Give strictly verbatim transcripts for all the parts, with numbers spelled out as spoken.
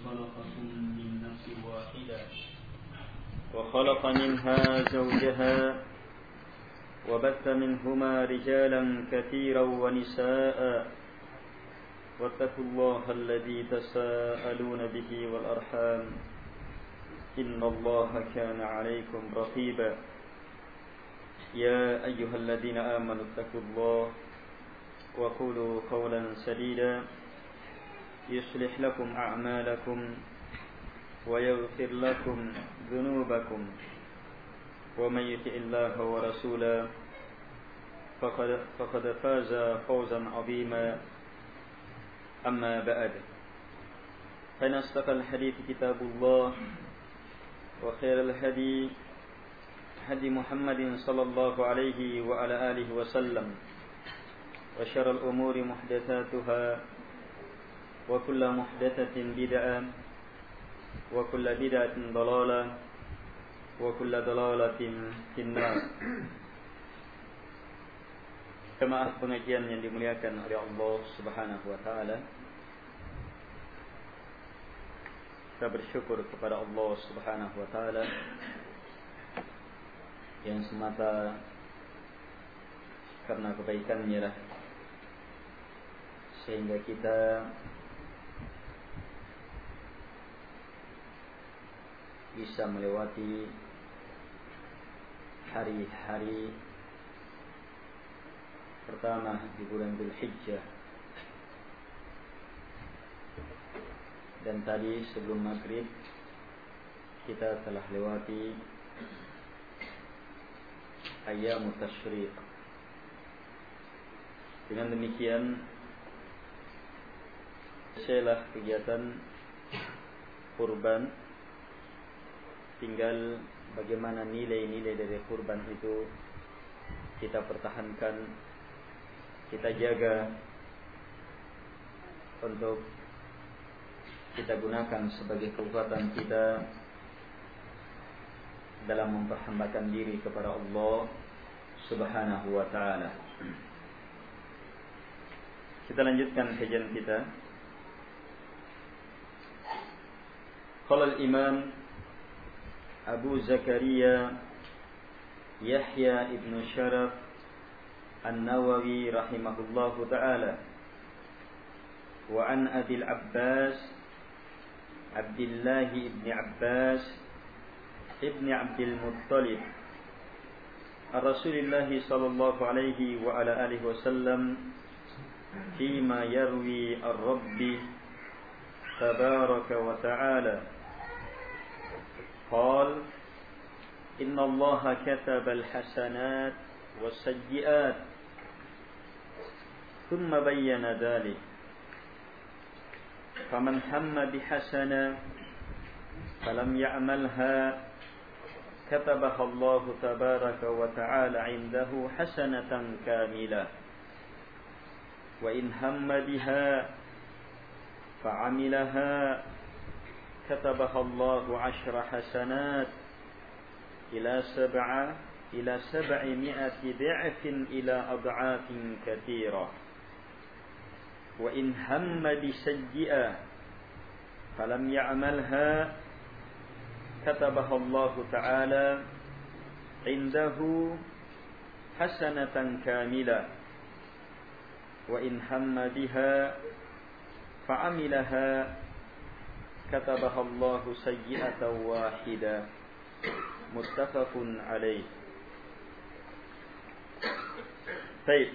خلقكم من نفس واحدة وخلق منها زوجها وبث منهما رجالا كثيرا ونساء واتقوا الله الذي تساءلون به والأرحام إن الله كان عليكم رقيبا يا أيها الذين آمنوا اتقوا الله وقولوا قولا سديدا يصلح لكم أعمالكم ويغفر لكم ذنوبكم ومن يطع الله ورسوله فقد فقد فاز فوزا عظيما أما بعد فإن أصدق الحديث كتاب الله وخير الهدي هدي محمد صلى الله عليه وعلى آله وسلم وشر الأمور محدثاتها وكل محدثة بدعة وكل بدعة ضلالة وكل ضلالة في النار. Jemaah pengajian yang dimuliakan oleh Allah Subhanahu wa taala, kita bersyukur kepada Allah Subhanahu wa taala yang semata karena kebaikannya lah sehingga kita bisa melewati hari-hari pertama di bulan Dzulhijjah. Dan tadi sebelum maghrib kita telah lewati Ayyamut Tasyriq. Dengan demikian selesailah kegiatan kurban. Tinggal bagaimana nilai-nilai dari kurban itu kita pertahankan, kita jaga untuk kita gunakan sebagai kekuatan kita dalam memperhambakan diri kepada Allah Subhanahu wa taala. Kita lanjutkan kajian kita. Qala al-Imam Abu Zakaria Yahya ibn Sharaf An-Nawawi rahimahullahu ta'ala, wa an Abil Abbas Abdullah ibn Abbas ibn Abdul Muttalib Rasulullah sallallahu alaihi wa ala alihi wasallam fima yarwi ar-Rabbi tabaraka wa ta'ala قال إن الله كتب الحسنات والسيئات ثم بين ذلك فمن هم بحسنة فلم يعملها كتبها الله تبارك وتعالى عنده حسنة كاملة وإن هم بها فعملها كتبها الله عشر حسنات إلى سبعة إلى سبعمائة ضعف إلى أضعاف كثيرة وإن هم بسيئة فلم يعملها كتبها الله تعالى عنده حسنة كاملة وإن هم بها فعملها كتبها الله سيئة واحدة متفق عليه. Baik.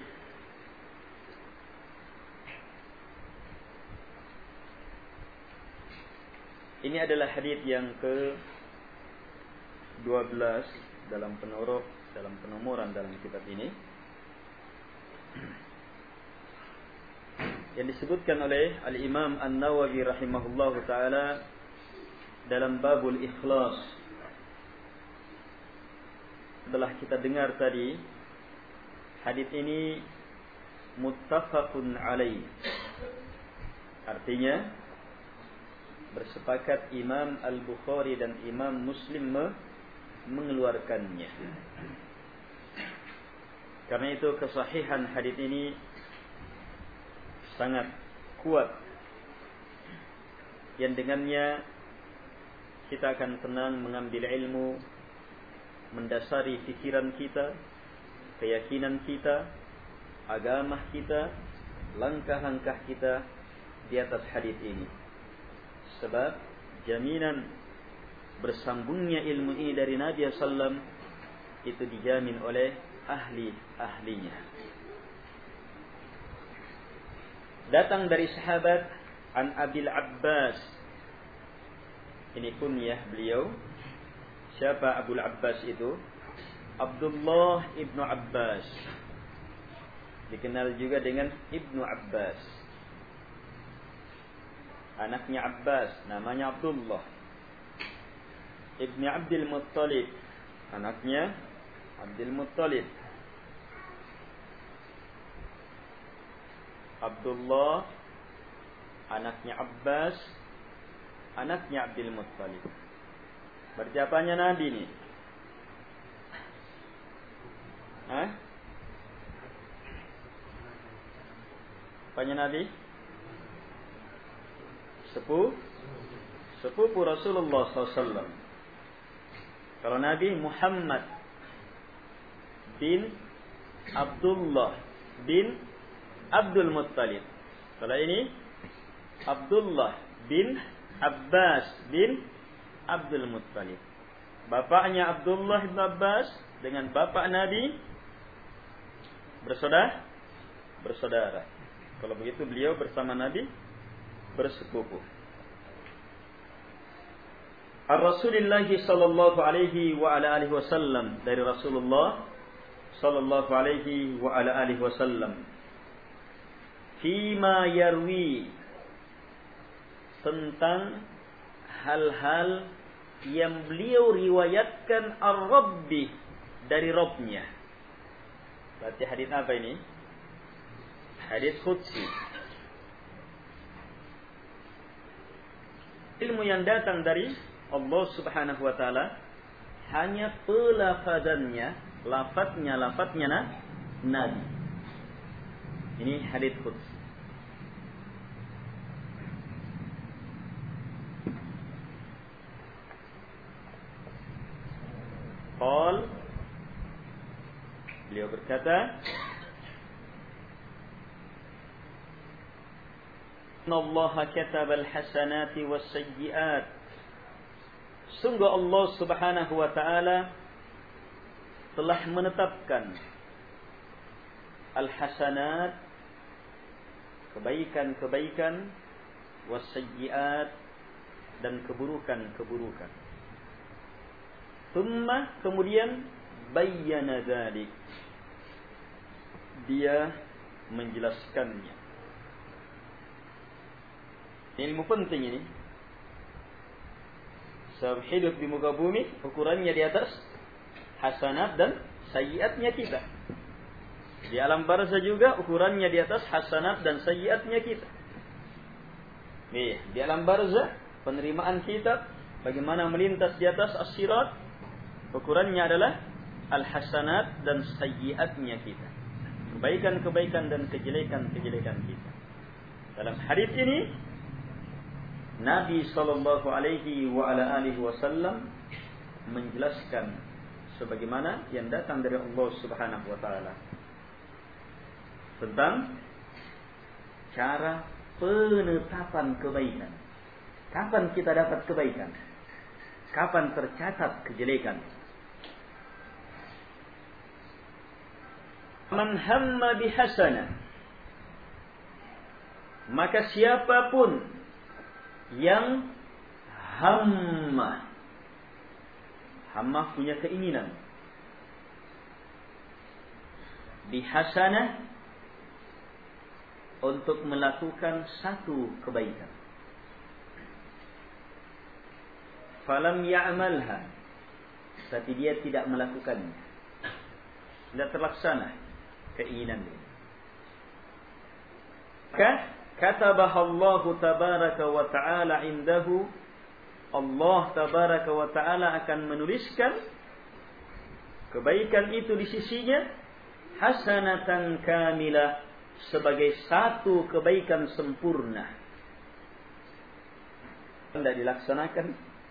Ini adalah hadis yang ke dua belas dalam penurut dalam penomoran dalam kitab ini, yang disebutkan oleh Al-Imam An-Nawawi rahimahullahu ta'ala dalam babul ikhlas. Setelah kita dengar tadi, hadis ini muttafaqun alaih, artinya bersepakat Imam Al-Bukhari dan Imam Muslim mengeluarkannya. Karena itu kesahihan hadis ini sangat kuat yang dengannya kita akan senang mengambil ilmu, mendasari fikiran kita, keyakinan kita, agama kita, langkah-langkah kita di atas hadis ini. Sebab jaminan bersambungnya ilmu ini dari Nabi sallallahu alaihi wasallam itu dijamin oleh ahli-ahlinya. Datang dari sahabat An Abil Abbas. Ini kunyah beliau. Siapa Abul Abbas itu? Abdullah ibnu Abbas. Dikenal juga dengan Ibnu Abbas. Anaknya Abbas, namanya Abdullah. Ibni Abdul Muttalib, anaknya Abdul Muttalib. Abdullah, anaknya Abbas, anaknya Abdul Muttalib. Berarti apanya Nabi ini? Hah? Apanya Nabi? Sepupu Sepupu Rasulullah sallallahu alaihi wasallam. Kalau Nabi Muhammad bin Abdullah bin Abdul Muttalib. Kalau ini Abdullah bin Abbas bin Abdul Muttalib. Bapaknya Abdullah bin Abbas dengan bapak Nabi bersaudara, bersaudara. Kalau begitu beliau bersama Nabi bersepupu. Ar-Rasulillah sallallahu alaihi wa ala alihi wasallam, dari Rasulullah sallallahu alaihi wa ala alihi wasallam, fima yarwi, tentang hal-hal yang beliau riwayatkan ar-Rabbi, dari Rabbnya. Berarti hadis apa ini? Hadis qudsi. Ilmu yang datang dari Allah Subhanahu wa taala, hanya pelafazannya, lafadznya lafadznya nah, Nabi. Ini hadis qudsi. Qal, beliau berkata, Inna Allah kataba al-hasanati was-sayyi'at. Sungguh Allah Subhanahu wa taala telah menetapkan al-hasanat, kebaikan-kebaikan, was-sayyi'at, dan keburukan-keburukan. Thumma, kemudian, bayyana dzalik, dia menjelaskannya. Ilmu penting ini. Sebab hidup di muka bumi, ukurannya di atas hasanat dan sayyiatnya kita. Di alam barzah juga ukurannya di atas hasanat dan sayyiatnya kita. Nih, di alam barzah, penerimaan kita bagaimana melintas di atas as-sirat, ukurannya adalah al-hasanat dan sayyiatnya kita. Kebaikan-kebaikan dan kejelekan-kejelekan kita. Dalam hadis ini Nabi sallallahu alaihi wa ala alihi wasallam menjelaskan sebagaimana yang datang dari Allah Subhanahu wa taala tentang cara penetapan kebaikan. Kapan kita dapat kebaikan? Kapan tercatat kejelekan? Man hamma bihasanah, maka siapapun yang hamma, hamma punya keinginan, bihasanah, untuk melakukan satu kebaikan, falam ya'malha, tapi dia tidak melakukannya, tidak terlaksana keinginan dia, maka katabaha Allah tabaraka wa ta'ala indahu, Allah tabaraka wa ta'ala akan menuliskan kebaikan itu di sisinya hasanatan kamilah, sebagai satu kebaikan sempurna. tidak dilaksanakan.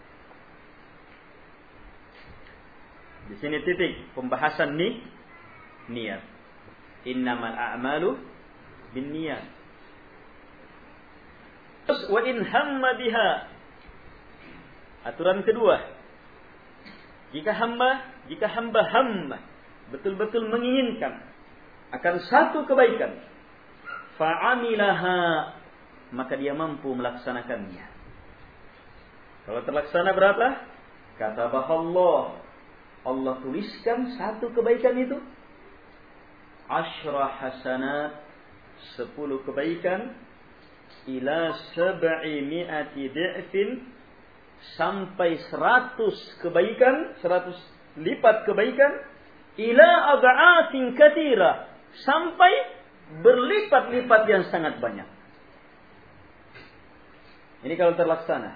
Di sini titik pembahasan ni niat. Innamal a'malu binniyat. Terus wa in hamma biha. Aturan kedua. Jika hamba, jika hamba hamba betul-betul menginginkan akan satu kebaikan, fa'amilaha, maka dia mampu melaksanakannya. Kalau terlaksana berapa? Kata Allah, Allah tuliskan satu kebaikan itu asyra hasanat, sepuluh kebaikan, ila sab'i mi'ati di'fin, sampai seratus kebaikan, seratus lipat kebaikan, ila ad'afin katsira, sampai berlipat-lipat yang sangat banyak. Ini kalau terlaksana.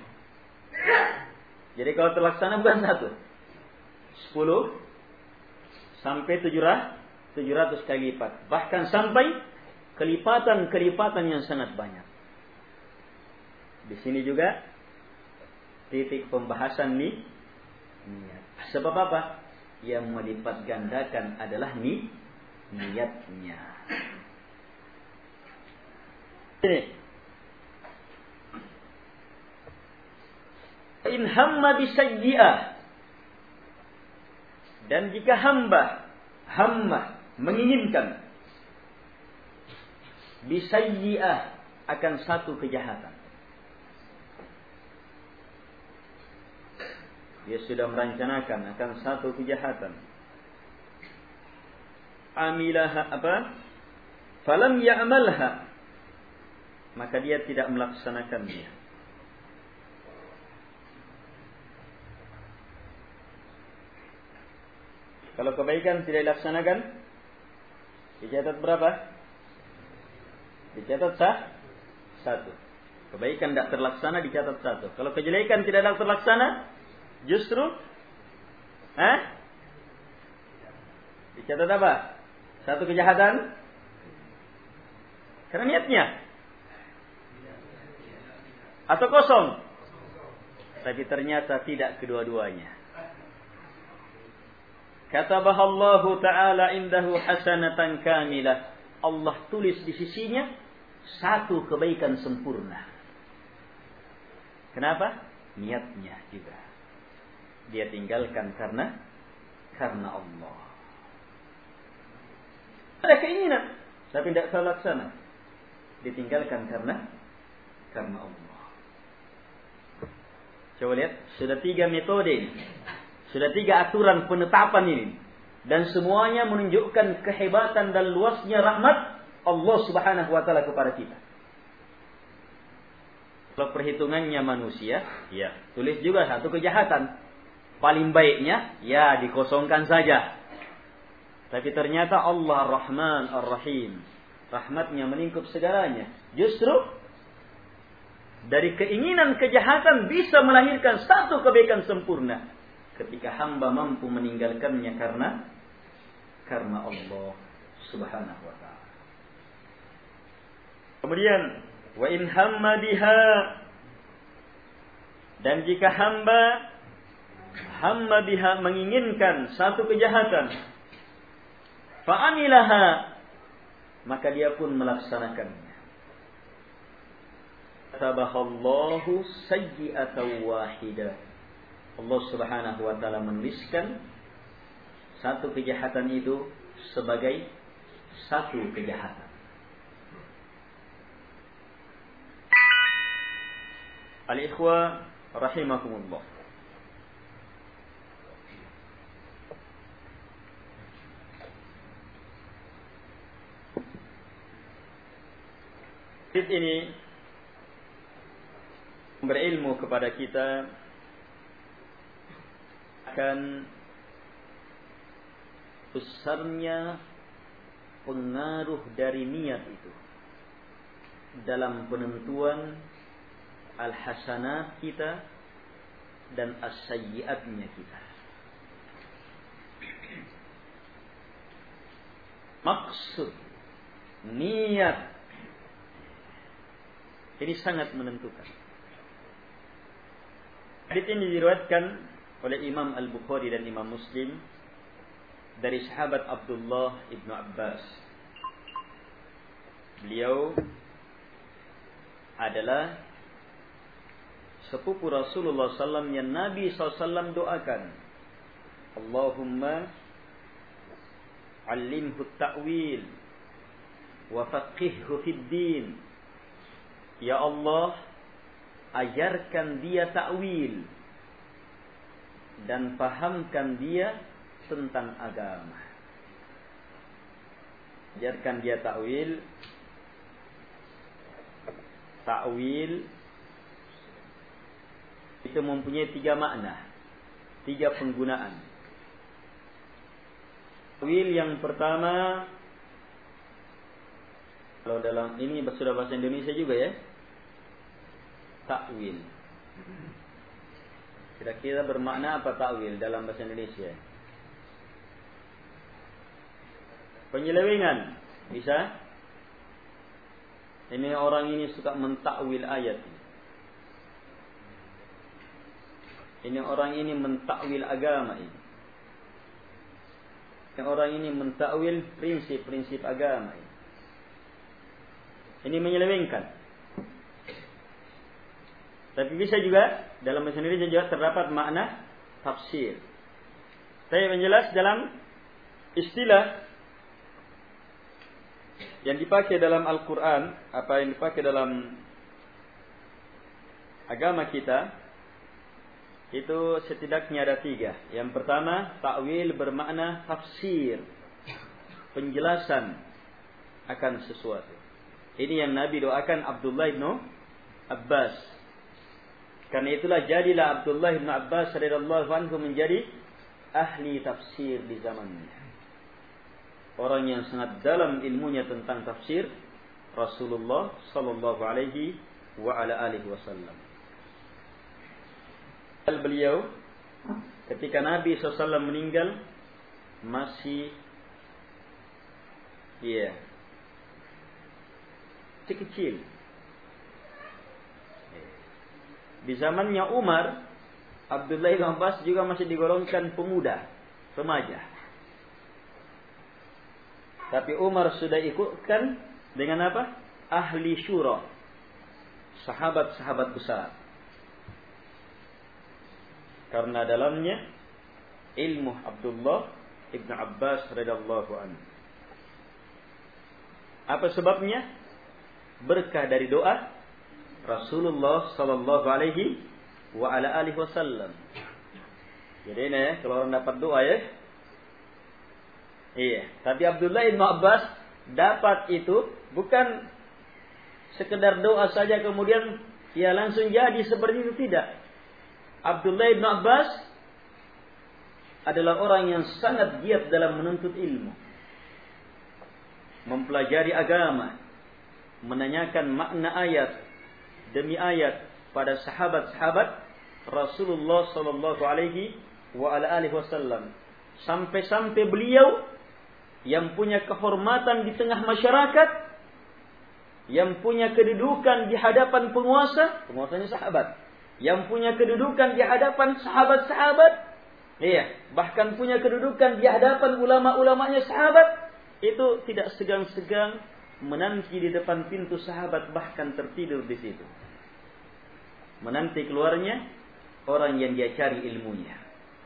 Jadi kalau terlaksana bukan satu, sepuluh sampai tujuh ratus kali lipat, bahkan sampai kelipatan-kelipatan yang sangat banyak. Di sini juga titik pembahasan ni niat. Sebab apa? Yang melipat gandakan adalah ni niatnya. Ini. In hamma bisayyi'ah, dan jika hamba hamma menginginkan bisayyi'ah, akan satu kejahatan, dia sudah merencanakan akan satu kejahatan, amilaha apa? Falam ya'malha, maka dia tidak melaksanakannya. Kalau kebaikan tidak dilaksanakan, dicatat berapa? Dicatat sah? Satu. Kebaikan tidak terlaksana, dicatat satu. Kalau kejelekan tidak terlaksana, justru eh? dicatat apa? Satu kejahatan. Karena niatnya. Atau kosong. Tapi ternyata tidak kedua-duanya. Katabaha Allah Ta'ala indahu hasanatan kamilah. Allah tulis di sisinya satu kebaikan sempurna. Kenapa? Niatnya juga. Dia tinggalkan karena karena Allah. Ada keinginan, tapi tidak terlaksana. Ditinggalkan karena karena Allah. Coba lihat, sudah tiga metode ini. Sudah tiga aturan penetapan ini. Dan semuanya menunjukkan kehebatan dan luasnya rahmat Allah Subhanahu wa Ta'ala kepada kita. Kalau perhitungannya manusia, ya, tulis juga satu kejahatan. Paling baiknya, ya, dikosongkan saja. Tapi ternyata Allah Rahman Ar-Rahim. Rahmatnya melingkup segalanya. Justru dari keinginan kejahatan bisa melahirkan satu kebaikan sempurna. Ketika hamba mampu meninggalkannya karena karena Allah Subhanahu wa Ta'ala. Kemudian wa in hamma biha, dan jika hamba hamma biha menginginkan satu kejahatan, fa amilaha, maka dia pun melaksanakannya. Tabahallahu sayyi'atan wahidah. Allah Subhanahu wa Ta'ala menuliskan satu kejahatan itu sebagai satu kejahatan. Al-ikhwa rahimakumullah. Hadis ini berilmu kepada kita akan besarnya pengaruh dari niat itu dalam penentuan al-hasanat kita dan as-sayyi'atnya kita. Maksud niat ini sangat menentukan. Hadits ini diriwayatkan oleh Imam Al-Bukhari dan Imam Muslim dari sahabat Abdullah ibnu Abbas. Beliau adalah sepupu Rasulullah sallallahu alaihi wasallam yang Nabi sallallahu alaihi wasallam doakan, Allahumma allimhu ta'wil wa faqihhu fid din. Ya Allah, ajarkan dia ta'wil dan pahamkan dia tentang agama. Ajarkan dia ta'wil. Ta'wil itu mempunyai tiga makna, tiga penggunaan. Ta'wil yang pertama, kalau dalam ini sudah bahasa Indonesia juga ya, ta'wil. Kira-kira bermakna apa ta'wil dalam bahasa Indonesia? Penyelewengan, bisa? Ini orang ini suka mentakwil ayat. Ini orang ini mentakwil agama ini. Ini orang ini mentakwil prinsip-prinsip agama ini. Ini menyelewengkan. Tapi bisa juga dalam bahasa Indonesia juga terdapat makna tafsir. Saya menjelas dalam istilah yang dipakai dalam Al-Quran, apa yang dipakai dalam agama kita, itu setidaknya ada tiga. Yang pertama, ta'wil bermakna tafsir, penjelasan akan sesuatu. Ini yang Nabi doakan Abdullah ibnu Abbas. Karena itulah jadilah Abdullah ibnu Abbas radhiyallahu anhu menjadi ahli tafsir di zamannya. Orang yang sangat dalam ilmunya tentang tafsir Rasulullah sallallahu alaihi wa ala alihi wasallam. Beliau ketika Nabi sallallahu alaihi wasallam meninggal masih iya yeah, kecil. Di zamannya Umar, Abdullah bin Abbas juga masih digolongkan pemuda, remaja. Tapi Umar sudah ikutkan dengan apa? Ahli syura, sahabat-sahabat besar. Karena dalamnya ilmu Abdullah ibn Abbas radhiyallahu anhu. Apa sebabnya? Berkah dari doa Rasulullah sallallahu alaihi wa ala alihi wasallam. Jadi ini ya, kalau orang dapat doa ya. Iya, tapi Abdullah bin Abbas dapat itu bukan sekedar doa saja kemudian ya langsung jadi seperti itu, tidak. Abdullah bin Abbas adalah orang yang sangat giat dalam menuntut ilmu, mempelajari agama, menanyakan makna ayat demi ayat pada sahabat-sahabat Rasulullah sallallahu alaihi wa ala alihi wasallam, sampai-sampai beliau yang punya kehormatan di tengah masyarakat, yang punya kedudukan di hadapan penguasa, penguasanya sahabat, yang punya kedudukan di hadapan sahabat-sahabat, iya, bahkan punya kedudukan di hadapan ulama-ulamanya sahabat, itu tidak segan-segan menanti di depan pintu sahabat, bahkan tertidur di situ, menanti keluarnya orang yang dia cari ilmunya.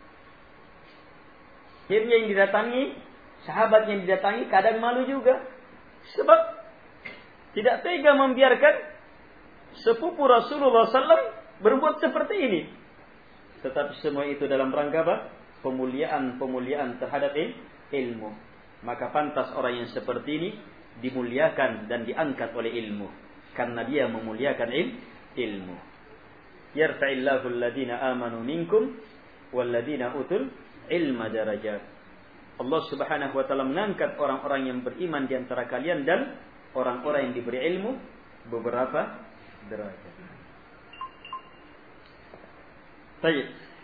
Akhirnya yang didatangi, sahabat yang didatangi kadang malu juga, sebab tidak tega membiarkan sepupu Rasulullah sallallahu alaihi wasallam berbuat seperti ini. Tetapi semua itu dalam rangka apa? Pemuliaan-pemuliaan terhadap ilmu. Maka pantas orang yang seperti ini dimuliakan dan diangkat oleh ilmu, karena dia memuliakan il, ilmu. Yarfa'illahu alladhina amanu minkum walladhina utul ilma darajat. Allah Subhanahu wa taala mengangkat orang-orang yang beriman di antara kalian dan orang-orang yang diberi ilmu beberapa derajat. Baik.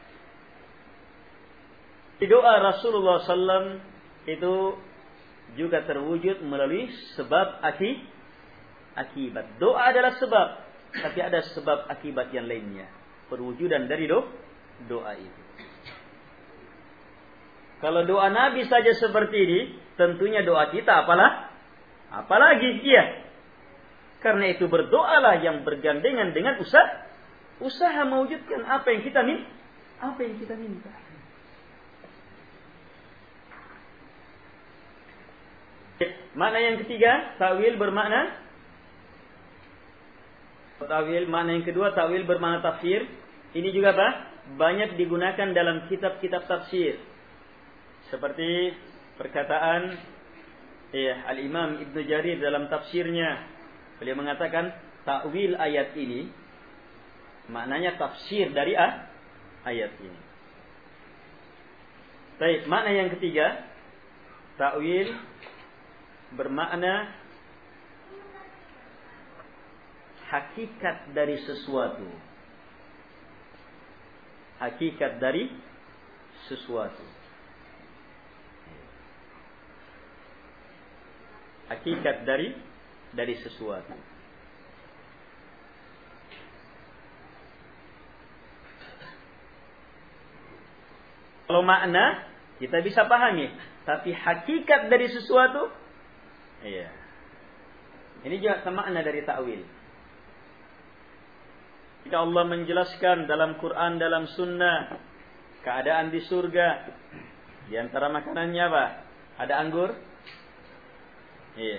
Doa Rasulullah sallallahu alaihi wasallam itu juga terwujud melalui sebab aki, akibat. Doa adalah sebab, tapi ada sebab akibat yang lainnya. perwujudan dari do, doa itu. Kalau doa Nabi saja seperti ini, tentunya doa kita apalah? Apalagi iya. Karena itu berdoalah yang bergandengan dengan usaha, usaha mewujudkan apa yang kita minta, apa yang kita minta. Makna yang ketiga, ta'wil bermakna ta'wil. Makna yang kedua, ta'wil bermakna tafsir. Ini juga apa? Banyak digunakan dalam kitab-kitab tafsir. Seperti perkataan ya, Al-Imam Ibnu Jarir dalam tafsirnya. Beliau mengatakan ta'wil ayat ini maknanya tafsir dari ah, ayat ini. Baik, makna yang ketiga, ta'wil bermakna hakikat dari sesuatu. Hakikat dari sesuatu. Hakikat dari dari sesuatu. Kalau makna kita bisa pahami, tapi hakikat dari sesuatu, iya. Ini juga makna dari ta'wil. Jika Allah menjelaskan dalam Quran, dalam sunnah, keadaan di surga, di antara makanannya apa? Ada anggur? Iya.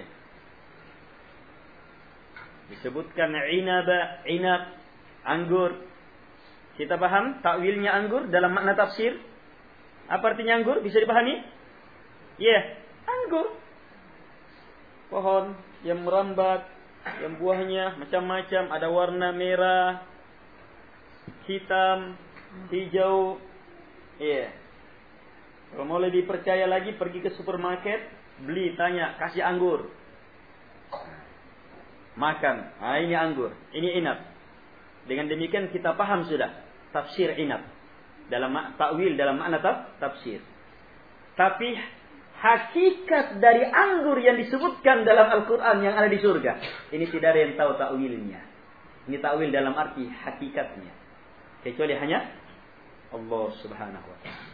Disebutkan inaba, inab, anggur. Kita paham takwilnya anggur dalam makna tafsir? Apa artinya anggur? Bisa dipahami? Iya, yeah. Anggur. Pohon yang merambat, yang buahnya macam-macam, ada warna merah, hitam, hijau. Iya. Yeah. Kalau mau lebih percaya lagi, pergi ke supermarket, beli, tanya, kasih anggur. Makan. Ah, ini anggur, ini inab. Dengan demikian kita paham sudah tafsir inab dalam takwil, dalam makna tafsir. Tapi hakikat dari anggur yang disebutkan dalam Al-Quran yang ada di surga, ini tidak ada yang tahu takwilnya. Ini takwil dalam arti hakikatnya, kecuali hanya Allah Subhanahu wa taala.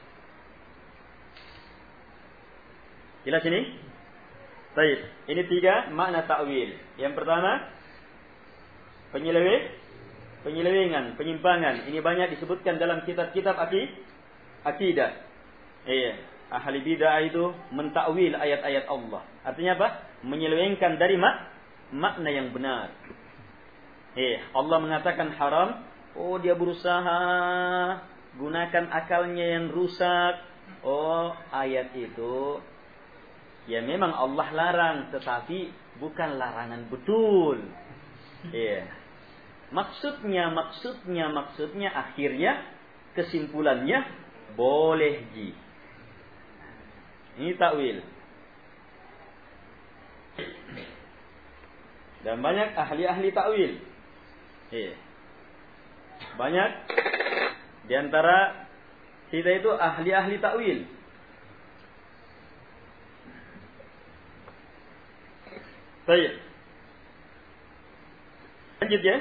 Jelas ini? Baik, ini tiga makna takwil. Yang pertama, penyeleweng, penyelewengan, penyimpangan. Ini banyak disebutkan dalam kitab-kitab akidah. Iya, ahli bid'ah itu mentakwil ayat-ayat Allah. Artinya apa? Menyelewengkan dari mak makna yang benar. Iya, Allah mengatakan haram. Oh, dia berusaha gunakan akalnya yang rusak. Oh, ayat itu ya memang Allah larang, tetapi bukan larangan betul. Iya. Maksudnya, maksudnya, maksudnya akhirnya kesimpulannya boleh ji. Ini takwil. Dan banyak ahli-ahli takwil. Iya. Banyak di antara kita itu ahli-ahli takwil. Baik. Lanjut ya.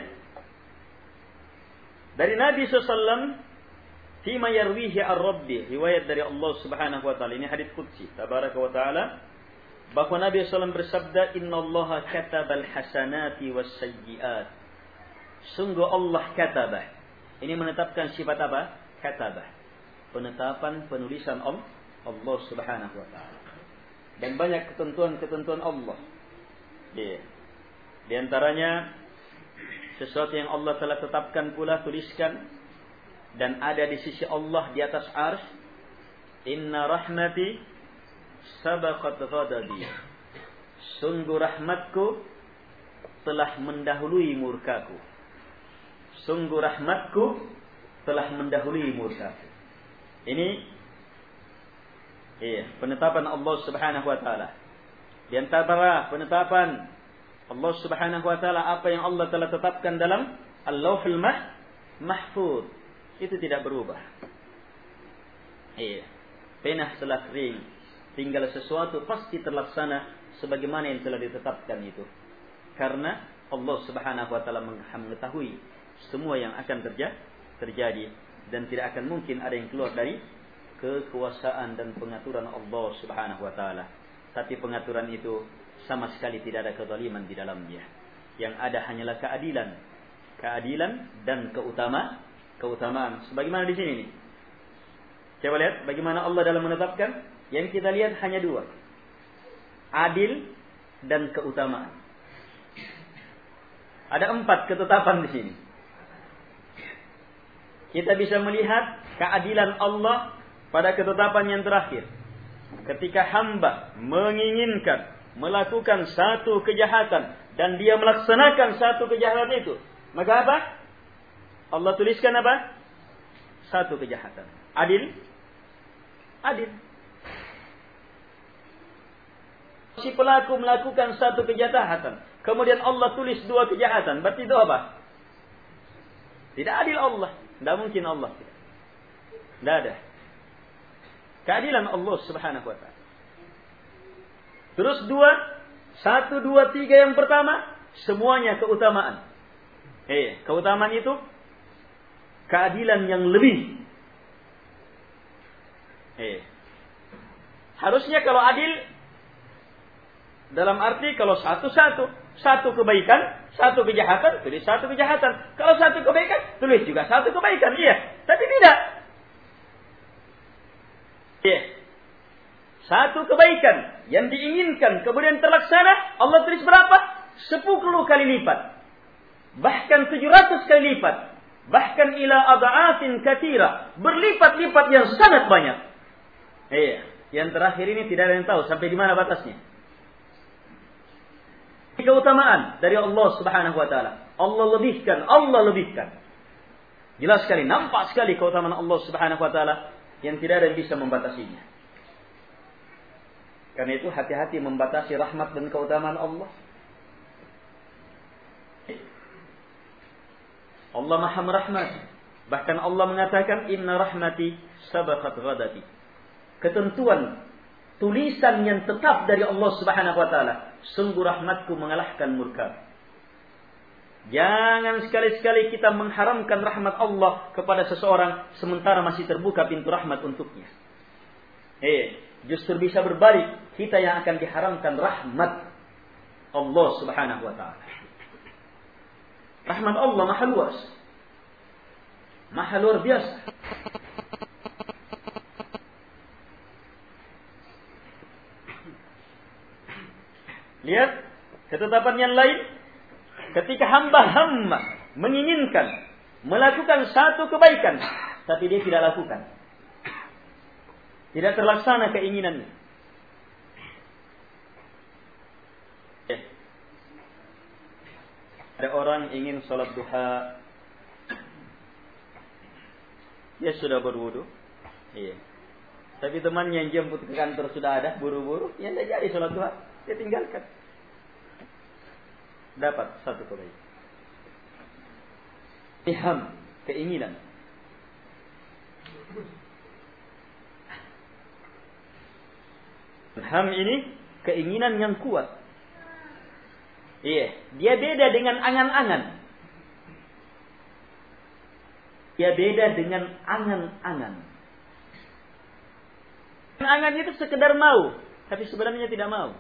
Dari Nabi shallallahu alaihi wasallam, fima yarwihi ar-Rabbi, riwayat dari Allah Subhanahu wa taala. Ini hadits qudsi, tabaraka wa taala, bahwa Nabi shallallahu alaihi wasallam bersabda, "Innallaha katabal hasanati was sayyi'at." Sungguh Allah katabah. Ini menetapkan sifat apa? Katabah. Penetapan penulisan Allah Subhanahu wa taala. Dan banyak ketentuan-ketentuan Allah. Yeah. Di antaranya sesuatu yang Allah telah tetapkan pula, tuliskan, dan ada di sisi Allah di atas arsy. Inna rahmati sabaqat ghadabi. Sungguh rahmatku telah mendahului murkaku. Sungguh rahmatku telah mendahului murkaku. Ini iya, penetapan Allah Subhanahu wa taala. Di antara penetapan Allah Subhanahu wa taala apa yang Allah telah tetapkan dalam Al-Lauhul Mahfuz, itu tidak berubah. Iya. Penah setelah kering, tinggal sesuatu pasti terlaksana sebagaimana yang telah ditetapkan itu. Karena Allah Subhanahu wa taala mengetahui semua yang akan terja- terjadi dan tidak akan mungkin ada yang keluar dari kekuasaan dan pengaturan Allah Subhanahu wa taala. Tapi pengaturan itu sama sekali tidak ada kezaliman di dalamnya. Yang ada hanyalah keadilan, keadilan dan keutama, keutamaan. Sebagaimana di sini nih. Coba lihat bagaimana Allah dalam menetapkan. Yang kita lihat hanya dua. Adil dan keutamaan. Ada empat ketetapan di sini. Kita bisa melihat keadilan Allah pada ketetapan yang terakhir. Ketika hamba menginginkan melakukan satu kejahatan dan dia melaksanakan satu kejahatan itu, maka apa? Allah tuliskan apa? Satu kejahatan. Adil? Adil. Si pelaku melakukan satu kejahatan, kemudian Allah tulis dua kejahatan, berarti itu apa? Tidak adil Allah. Tidak mungkin Allah. Tidak ada. Keadilan Allah Subhanahu wa ta'ala. Terus dua, satu, dua, tiga yang pertama, semuanya keutamaan. Eh, keutamaan itu keadilan yang lebih. Eh, harusnya kalau adil dalam arti kalau satu-satu, satu kebaikan, satu kejahatan, tulis satu kejahatan. Kalau satu kebaikan, tulis juga satu kebaikan. Iya, tapi tidak. Iya. Satu kebaikan yang diinginkan kemudian terlaksana, Allah tulis berapa? Sepuluh kali lipat. Bahkan tujuh ratus kali lipat. Bahkan ila adha'atin katsira, berlipat-lipat yang sangat banyak. Iya, yang terakhir ini tidak ada yang tahu sampai di mana batasnya. Keutamaan dari Allah Subhanahu wa taala. Allah lebihkan, Allah lebihkan. Jelas sekali, nampak sekali keutamaan Allah Subhanahu wa taala yang tidak ada yang bisa membatasinya. Karena itu hati-hati membatasi rahmat dan keutamaan Allah. Allah Maha merahmat. Bahkan Allah mengatakan inna rahmati sabaqat ghadati. Ketentuan tulisan yang tetap dari Allah Subhanahu wa taala, sungguh rahmatku mengalahkan murka. Jangan sekali-sekali kita mengharamkan rahmat Allah kepada seseorang sementara masih terbuka pintu rahmat untuknya. Eh, justru bisa berbalik, kita yang akan diharamkan rahmat Allah Subhanahu wa taala. Rahmat Allah maha luas. Maha luar biasa. Lihat ketetapan yang lain. Ketika hamba-hamba menginginkan melakukan satu kebaikan, tapi dia tidak lakukan, tidak terlaksana keinginannya. Ya. Ada orang ingin sholat duha, dia sudah berwudu, iya. Tapi temannya yang jemput ke kantor sudah ada, buru-buru, ya tidak jadi sholat duha, dia tinggalkan. Dapat satu kebaikan. Iham, keinginan. Ham ini keinginan yang kuat. Iya, dia beda dengan angan-angan. Dia beda dengan angan-angan. Angan itu sekedar mau, tapi sebenarnya tidak mau.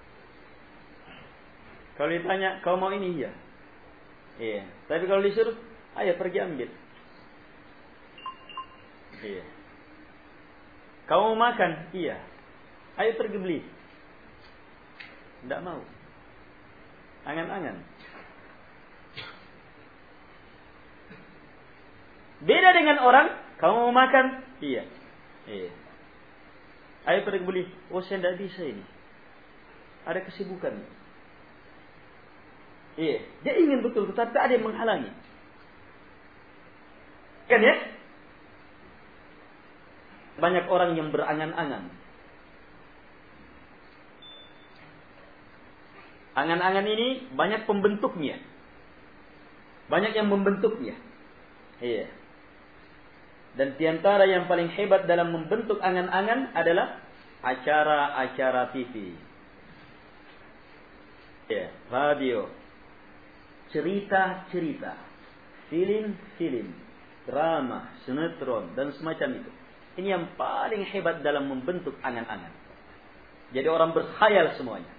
Kalau ditanya, kau mau ini? Iya. Iya. Tapi kalau disuruh, ayo pergi ambil. Iya. Kau mau makan? Iya. Ayo pergi beli. Tidak mau. Angan-angan. Beda dengan orang, kau mau makan? Iya. Iya. Ayo pergi beli. Oh, saya tidak bisa ini. Ada kesibukan. Iya, dia ingin betul, tetapi ada yang menghalangi. Kan ya? Banyak orang yang berangan-angan. Angan-angan ini banyak pembentuknya. Banyak yang membentuknya. Iya. Dan diantara yang paling hebat dalam membentuk angan-angan adalah acara-acara T V. Iya, radio. Cerita-cerita, film-film, drama, sinetron, dan semacam itu. Ini yang paling hebat dalam membentuk angan-angan. Jadi orang berkhayal semuanya.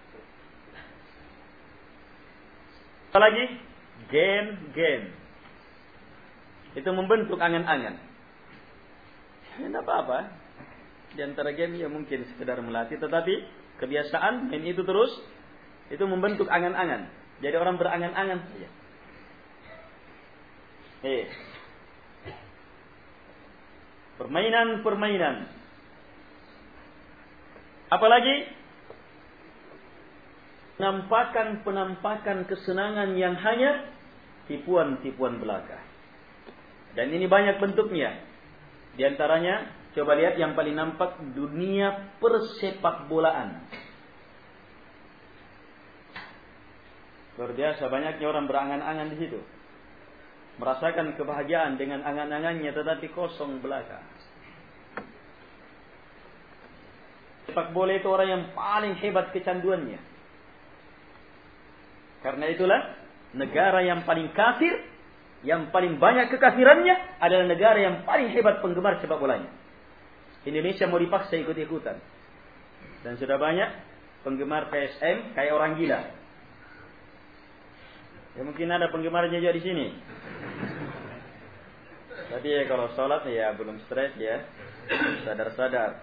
Apalagi game-game. Itu membentuk angan-angan. Tidak apa-apa. Di antara game ya mungkin sekedar melatih. Tetapi kebiasaan main itu terus. Itu membentuk angan-angan. Jadi orang berangan-angan saja. Eh. Permainan-permainan. Apalagi penampakan-penampakan kesenangan yang hanya tipuan-tipuan belaka. Dan ini banyak bentuknya. Di antaranya, coba lihat yang paling nampak, dunia persepak bolaan. Luar biasa banyaknya orang berangan-angan di situ. Merasakan kebahagiaan dengan angan-angannya, tetapi kosong belaka. Sepak bola itu orang yang paling hebat kecanduannya. Karena itulah negara yang paling kafir, yang paling banyak kekafirannya adalah negara yang paling hebat penggemar sepak bolanya. Indonesia mau dipaksa ikut-ikutan. Dan sudah banyak penggemar P S M kayak orang gila. Ya mungkin ada penggemarnya juga di sini. Tapi ya kalau sholat ya belum stres ya. Sadar-sadar.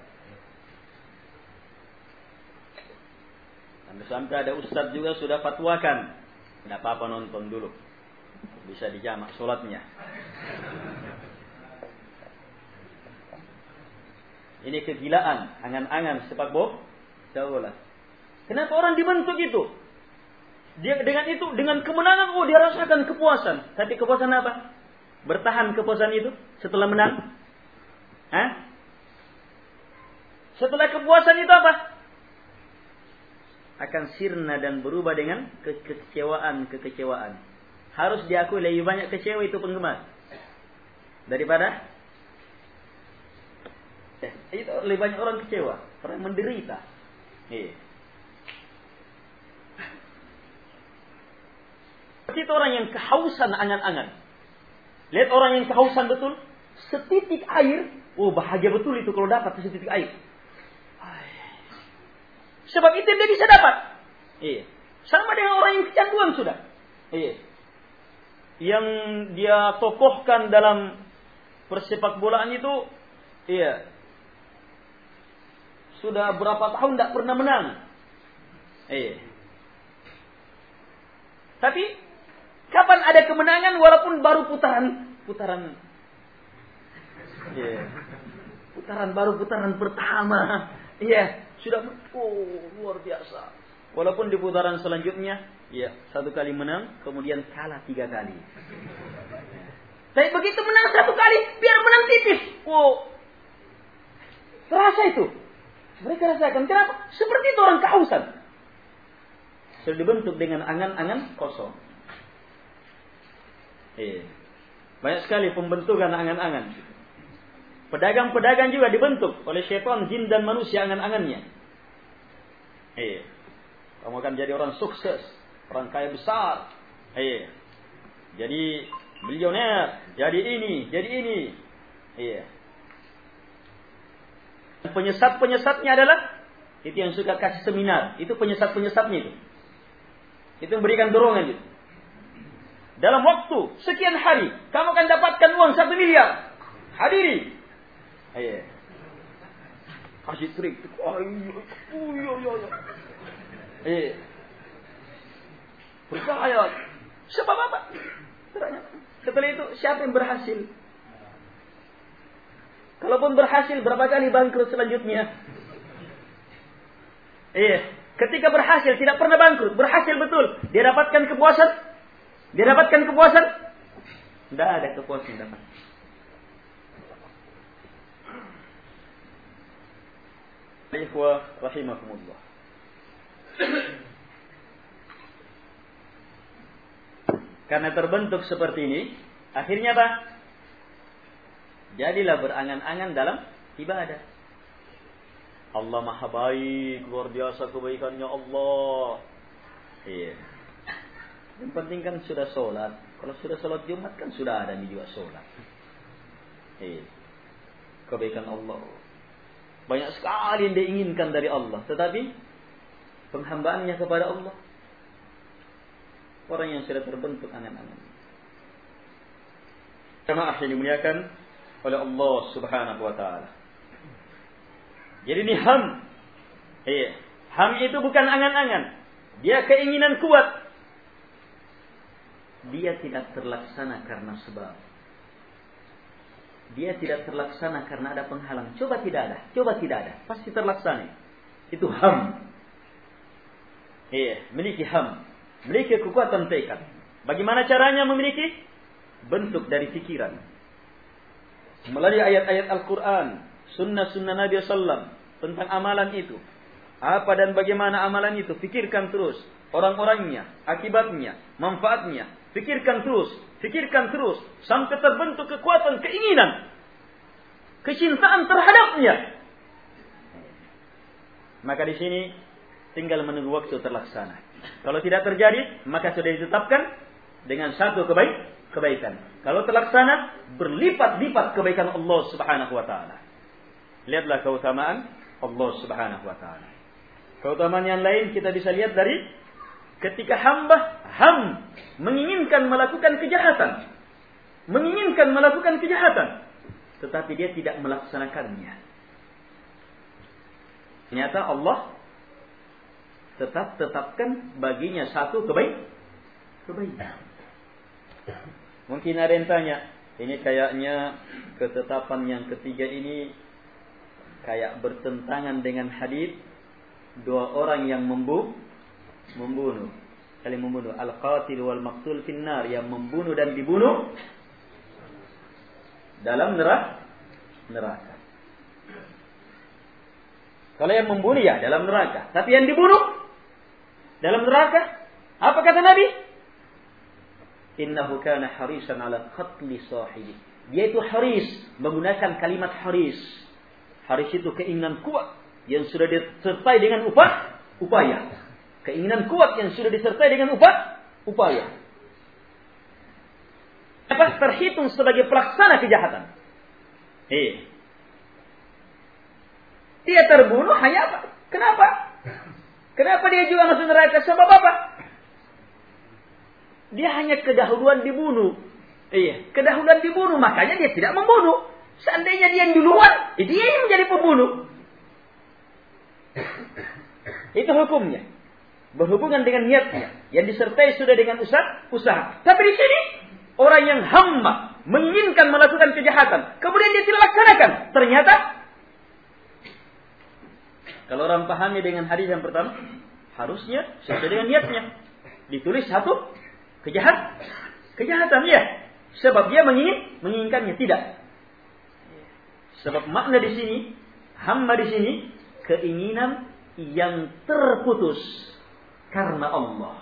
Sampai ada ustadz juga sudah fatwakan, tidak apa-apa nonton dulu, bisa dijamak sholatnya. Ini kegilaan, angan-angan sepak bola. Kenapa orang dibentuk itu? Dia dengan itu, dengan kemenangan, oh dia rasakan kepuasan. Tapi kepuasan apa? Bertahan kepuasan itu setelah menang? Hah? Setelah kepuasan itu apa? Akan sirna dan berubah dengan kekecewaan-kekecewaan. Harus diakui lebih banyak kecewa itu penggemar daripada eh, itu lebih banyak orang kecewa, orang menderita. Iya. Itu orang yang kehausan angan-angan. Lihat orang yang kehausan betul, setitik air, oh bahagia betul itu kalau dapat setitik air. Sebab itu dia bisa dapat. Iya. Sama dengan orang yang kecanduan sudah. Iya. Yang dia tokohkan dalam persepak bolaan itu, iya. Sudah berapa tahun tidak pernah menang. Iya. Tapi kapan ada kemenangan walaupun baru putaran putaran. Iya. Putaran baru putaran pertama. Iya. Sudah oh, luar biasa. Walaupun di putaran selanjutnya, ya satu kali menang, kemudian kalah tiga kali. Tapi begitu menang satu kali, biar menang tipis. Oh, terasa itu. Mereka rasakan. Kenapa? Seperti itu orang kehausan. Sudah dibentuk dengan angan-angan kosong. Eh, banyak sekali pembentukan angan-angan. Pedagang-pedagang juga dibentuk oleh syaitan, jin dan manusia angan-angannya. Eh, kamu akan jadi orang sukses, orang kaya besar. Eh, jadi milioner, jadi ini, jadi ini. Eh. Penyesat-penyesatnya adalah itu yang suka kasih seminar. Itu penyesat-penyesatnya itu. Itu memberikan dorongan itu. Dalam waktu sekian hari, kamu akan dapatkan uang satu miliar. Hadiri. Iya. Kasih trik. Oh iya, oh iya, iya. Eh. Percaya. Sebab apa? Setelah itu siapa yang berhasil? Kalaupun berhasil, berapa kali bangkrut selanjutnya? Iya. Ketika berhasil, tidak pernah bangkrut. Berhasil betul. Dia dapatkan kepuasan? Dia dapatkan kepuasan? Tidak ada kepuasan dapat. Ikhwah rahimakumullah. Karena terbentuk seperti ini, akhirnya apa? Jadilah berangan-angan dalam ibadah. Allah Maha Baik, luar biasa kebaikannya Allah. Iya. Yang penting kan sudah sholat. Kalau sudah sholat Jumat kan sudah ada nih juga sholat. Eh, kebaikan Allah. Banyak sekali yang diinginkan dari Allah. Tetapi penghambaannya kepada Allah. Orang yang sudah terbentuk angan-angan. Jemaah yang dimuliakan oleh Allah Subhanahu wa taala. Jadi ini ham. Eh, ham itu bukan angan-angan. Dia keinginan kuat. Dia tidak terlaksana karena sebab. Dia tidak terlaksana karena ada penghalang. Coba tidak ada. Coba tidak ada. Pasti terlaksana. Itu ham. Iya, memiliki ham. Memiliki kekuatan tekad. Bagaimana caranya memiliki? Bentuk dari pikiran. Melalui ayat-ayat Al-Quran. Sunnah-sunnah Nabi sallallahu alaihi wasallam. Tentang amalan itu. Apa dan bagaimana amalan itu. Pikirkan terus. Orang-orangnya. Akibatnya. Manfaatnya. Pikirkan terus, pikirkan terus sampai terbentuk kekuatan keinginan, kecintaan terhadapnya. Maka di sini tinggal menunggu waktu terlaksana. Kalau tidak terjadi, maka sudah ditetapkan dengan satu kebaik, kebaikan. Kalau terlaksana, berlipat-lipat kebaikan Allah Subhanahu wa taala. Lihatlah keutamaan Allah Subhanahu wa taala. Keutamaan yang lain kita bisa lihat dari ketika hamba ham menginginkan melakukan kejahatan, menginginkan melakukan kejahatan, tetapi dia tidak melaksanakannya. Ternyata Allah tetap tetapkan baginya satu kebaik, kebaikan. Mungkin ada yang tanya, ini kayaknya ketetapan yang ketiga ini kayak bertentangan dengan hadis dua orang yang membunuh membunuh, saling membunuh, al-qatil wal maqtul finnar, yang membunuh dan dibunuh dalam neraka. Neraka. Kalau yang membunuh ya dalam neraka, tapi yang dibunuh dalam neraka. Apa kata Nabi? Innahu kana harisan ala qatli sahibi. Dia itu haris, menggunakan kalimat haris. Haris itu keinginan kuat yang sudah disertai dengan upah, upaya. Keinginan kuat yang sudah disertai dengan upah, upaya. Apa? Terhitung sebagai pelaksana kejahatan. Eh. Dia terbunuh hanya apa? Kenapa? Kenapa dia juga masuk neraka? Sebab apa? Dia hanya kedahuluan dibunuh. Iya, kedahuluan dibunuh, makanya dia tidak membunuh. Seandainya dia yang duluan, eh, dia yang menjadi pembunuh. Itu hukumnya. Berhubungan dengan niatnya yang disertai sudah dengan usaha, usaha. Tapi di sini orang yang hamba menginginkan melakukan kejahatan, kemudian dia tidak laksanakan. Ternyata kalau orang pahami dengan hadis yang pertama, harusnya sesuai dengan niatnya. Ditulis satu kejahatan, kejahatan ya. Sebab dia mengingin, menginginkannya tidak. Sebab makna di sini, hamba di sini keinginan yang terputus. Karena Allah.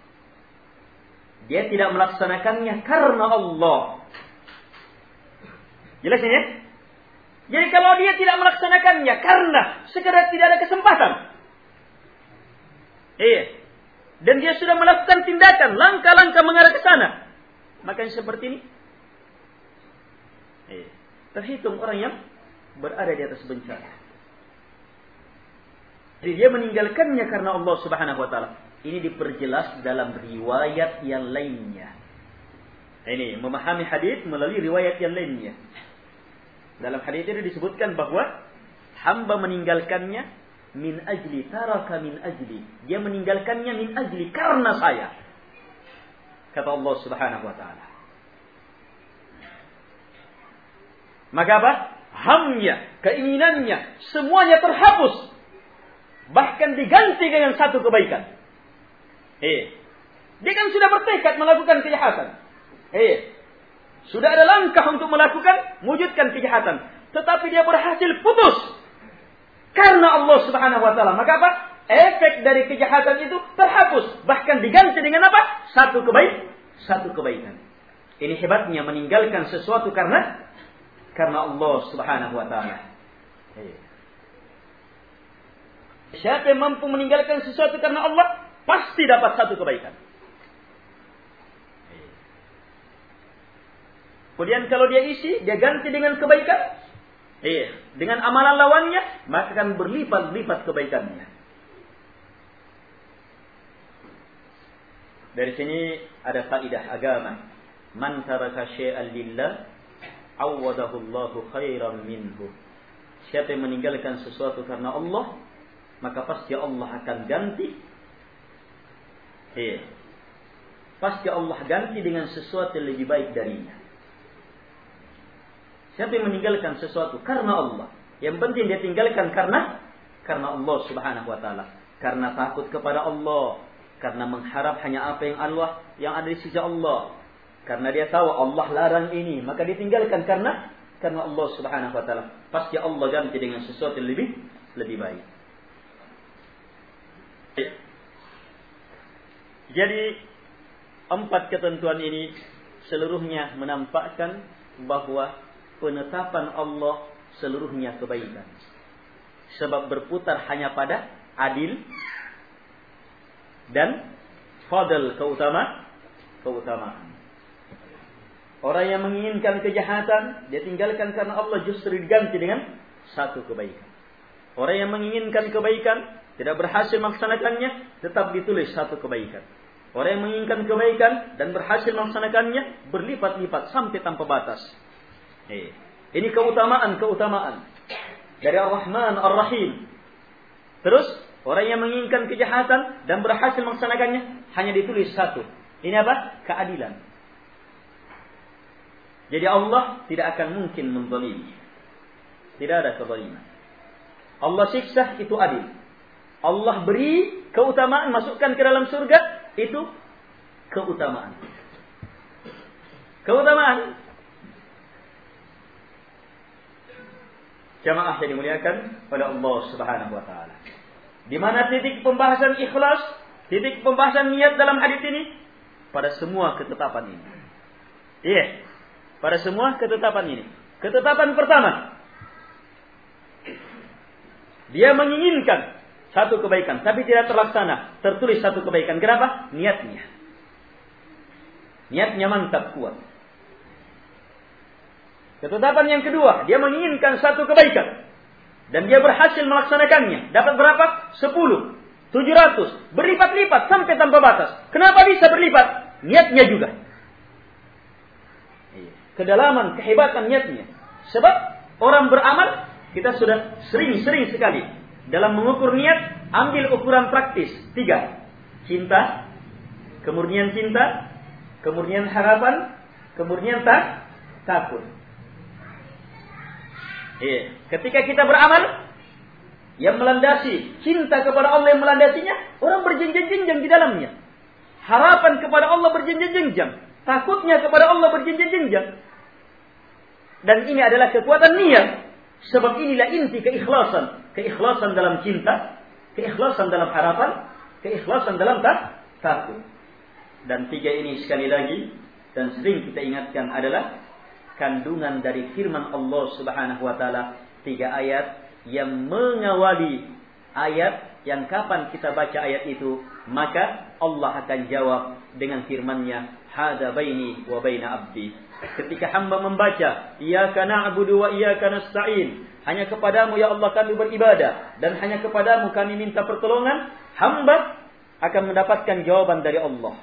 Dia tidak melaksanakannya karena Allah. Jelas ini ya? Jadi kalau dia tidak melaksanakannya karena sekedar tidak ada kesempatan. Iya. Dan dia sudah melakukan tindakan, langkah-langkah mengarah ke sana. Maka yang seperti ini. Iya. Terhitung orang yang berada di atas bencana. Jadi dia meninggalkannya karena Allah Subhanahu wa taala. Ini diperjelas dalam riwayat yang lainnya. Ini memahami hadis melalui riwayat yang lainnya. Dalam hadis ini disebutkan bahwa hamba meninggalkannya min ajli, taraka min ajli. Dia meninggalkannya min ajli, karena saya. Kata Allah Subhanahu wa taala. Maka apa? Hamnya, keinginannya, semuanya terhapus. Bahkan diganti dengan satu kebaikan. Eh, dia kan sudah bertekad melakukan kejahatan. Eh, sudah ada langkah untuk melakukan, mewujudkan kejahatan. Tetapi dia berhasil putus. Karena Allah Subhanahu wa taala. Maka apa? Efek dari kejahatan itu terhapus. Bahkan diganti dengan apa? Satu kebaikan. Satu kebaikan. Ini hebatnya meninggalkan sesuatu karena karena Allah Subhanahu wa taala. Eh. Siapa yang mampu meninggalkan sesuatu karena Allah, pasti dapat satu kebaikan. Kemudian kalau dia isi, dia ganti dengan kebaikan. Iya, dengan amalan lawannya, maka akan berlipat-lipat kebaikannya. Dari sini ada faedah agama. Man taraka syai'an lillah, awwadahu Allahu khairan minhu. Siapa yang meninggalkan sesuatu karena Allah, maka pasti Allah akan ganti. Iya. Pasti Allah ganti dengan sesuatu yang lebih baik darinya. Siapa yang meninggalkan sesuatu karena Allah, yang penting dia tinggalkan karena karena Allah Subhanahu wa taala, karena takut kepada Allah, karena mengharap hanya apa yang Allah yang ada di sisi Allah, karena dia tahu Allah larang ini, maka ditinggalkan karena karena Allah Subhanahu wa taala. Pasti Allah ganti dengan sesuatu yang lebih lebih baik. Jadi empat ketentuan ini seluruhnya menampakkan bahwa penetapan Allah seluruhnya kebaikan. Sebab berputar hanya pada adil dan fadl, keutama, keutamaan. Orang yang menginginkan kejahatan, dia tinggalkan karena Allah, justru diganti dengan satu kebaikan. Orang yang menginginkan kebaikan, tidak berhasil melaksanakannya, tetap ditulis satu kebaikan. Orang yang menginginkan kebaikan dan berhasil melaksanakannya, berlipat-lipat sampai tanpa batas. Eh, ini keutamaan-keutamaan dari Ar-Rahman Ar-Rahim. Terus orang yang menginginkan kejahatan dan berhasil melaksanakannya, hanya ditulis satu. Ini apa? Keadilan. Jadi Allah tidak akan mungkin menzalimi. Tidak ada kezaliman. Allah siksa, itu adil. Allah beri keutamaan, masukkan ke dalam surga, itu keutamaan. Keutamaan. Jamaah yang dimuliakan oleh Allah Subhanahu wa taala. Di mana titik pembahasan ikhlas, titik pembahasan niat dalam hadis ini? Pada semua ketetapan ini. Iya, pada semua ketetapan ini. Ketetapan pertama, dia menginginkan satu kebaikan, tapi tidak terlaksana. Tertulis satu kebaikan. Kenapa? Niatnya. Niatnya mantap, kuat. Ketetapan yang kedua, dia menginginkan satu kebaikan dan dia berhasil melaksanakannya. Dapat berapa? Sepuluh, tujuh ratus, berlipat-lipat sampai tanpa batas. Kenapa bisa berlipat? Niatnya juga. Kedalaman, kehebatan niatnya. Sebab orang beramal, kita sudah sering-sering sekali dalam mengukur niat, ambil ukuran praktis tiga: cinta, kemurnian cinta, kemurnian harapan, kemurnian tak takut. Iya. Ketika kita beramal yang melandasi cinta kepada Allah, yang melandasinya, orang berjenjang-jenjang di dalamnya. Harapan kepada Allah berjenjang-jenjang, takutnya kepada Allah berjenjang-jenjang. Dan ini adalah kekuatan niat. Sebab inilah inti keikhlasan, keikhlasan dalam cinta, keikhlasan dalam harapan, keikhlasan dalam tak takut. Dan tiga ini sekali lagi dan sering kita ingatkan adalah kandungan dari firman Allah Subhanahu wa taala, tiga ayat yang mengawali ayat yang kapan kita baca ayat itu, maka Allah akan jawab dengan firman-Nya, hada baini wa baina abdi. Ketika hamba membaca, iyyaka na'budu wa iyyaka nasta'in, hanya kepadamu ya Allah kami beribadah dan hanya kepadamu kami minta pertolongan, hamba akan mendapatkan jawaban dari Allah.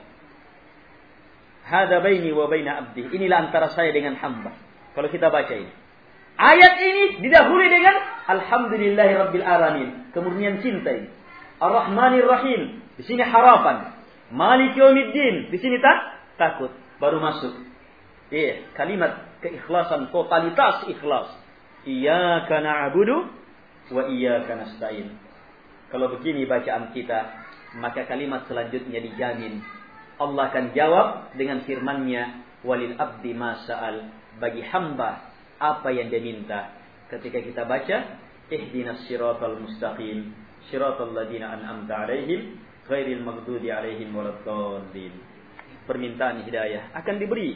Hada baini wa baina abdi. Inilah antara saya dengan hamba. Kalau kita baca ini, ayat ini didahului dengan alhamdulillahi rabbil alamin, kemurnian cinta ini. Ar-Rahmanir Rahim, di sini harapan. Maliki yaumiddin, di sini tak takut, baru masuk. Iya, kalimat keikhlasan, totalitas ikhlas. Iyyaka na'budu wa iyyaka nasta'in. Kalau begini bacaan kita, maka kalimat selanjutnya dijamin Allah akan jawab dengan firman-Nya, walil abdi ma sa'al, bagi hamba apa yang dia minta. Ketika kita baca, ihdinas siratal mustaqim, siratal ladzina an'amta 'alaihim, ghairil maghdubi 'alaihim waladdallin. Permintaan hidayah akan diberi.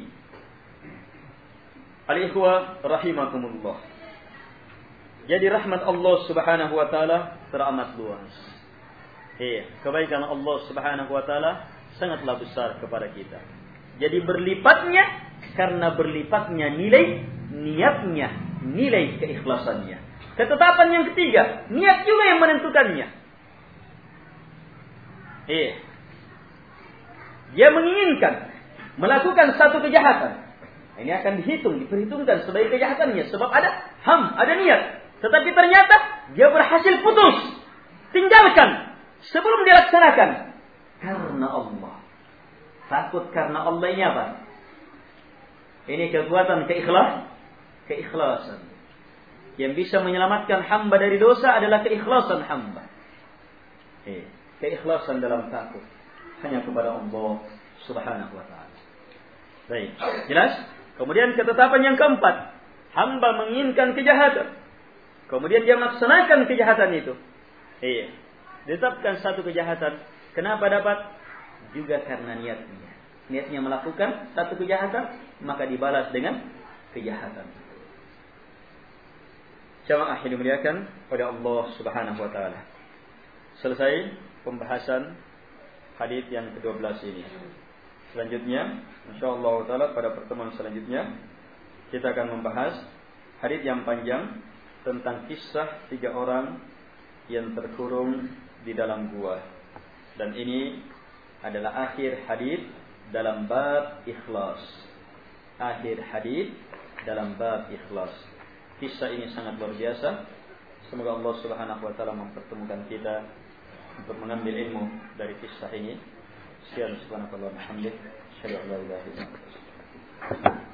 Al-ikhwah rahimakumullah. Jadi rahmat Allah Subhanahu wa taala teramat luas. Iya, kebaikan Allah Subhanahu wa taala sangatlah besar kepada kita. Jadi berlipatnya karena berlipatnya nilai niatnya, nilai keikhlasannya. Ketetapan yang ketiga, niat juga yang menentukannya. Iya. Dia menginginkan melakukan satu kejahatan. Ini akan dihitung, diperhitungkan sebagai kejahatannya. Sebab ada ham, ada niat. Tetapi ternyata dia berhasil putus. Tinggalkan sebelum dilaksanakan. Karena Allah. Takut karena Allah ini apa? Ini kekuatan keikhlas, keikhlasan. Yang bisa menyelamatkan hamba dari dosa adalah keikhlasan hamba. Eh, keikhlasan dalam takut hanya kepada Allah Subhanahu wa taala. Baik, jelas? Kemudian ketetapan yang keempat, hamba menginginkan kejahatan. Kemudian dia melaksanakan kejahatan itu. Iya. Ditetapkan satu kejahatan. Kenapa dapat? Juga karena niatnya. Niatnya melakukan satu kejahatan, maka dibalas dengan kejahatan. Jamaah yang dimuliakan oleh Allah Subhanahu wa taala. Selesai pembahasan hadis yang kedua belas ini. Selanjutnya, insyaallah taala pada pertemuan selanjutnya kita akan membahas hadis yang panjang tentang kisah tiga orang yang terkurung di dalam gua. Dan ini adalah akhir hadis dalam bab ikhlas. Akhir hadis dalam bab ikhlas. Kisah ini sangat luar biasa. Semoga Allah Subhanahu wa taala mempertemukan kita untuk mengambil ilmu dari kisah ini. Sekian subhanallahi wa bihamdihi, asyhadu an la ilaha illa anta.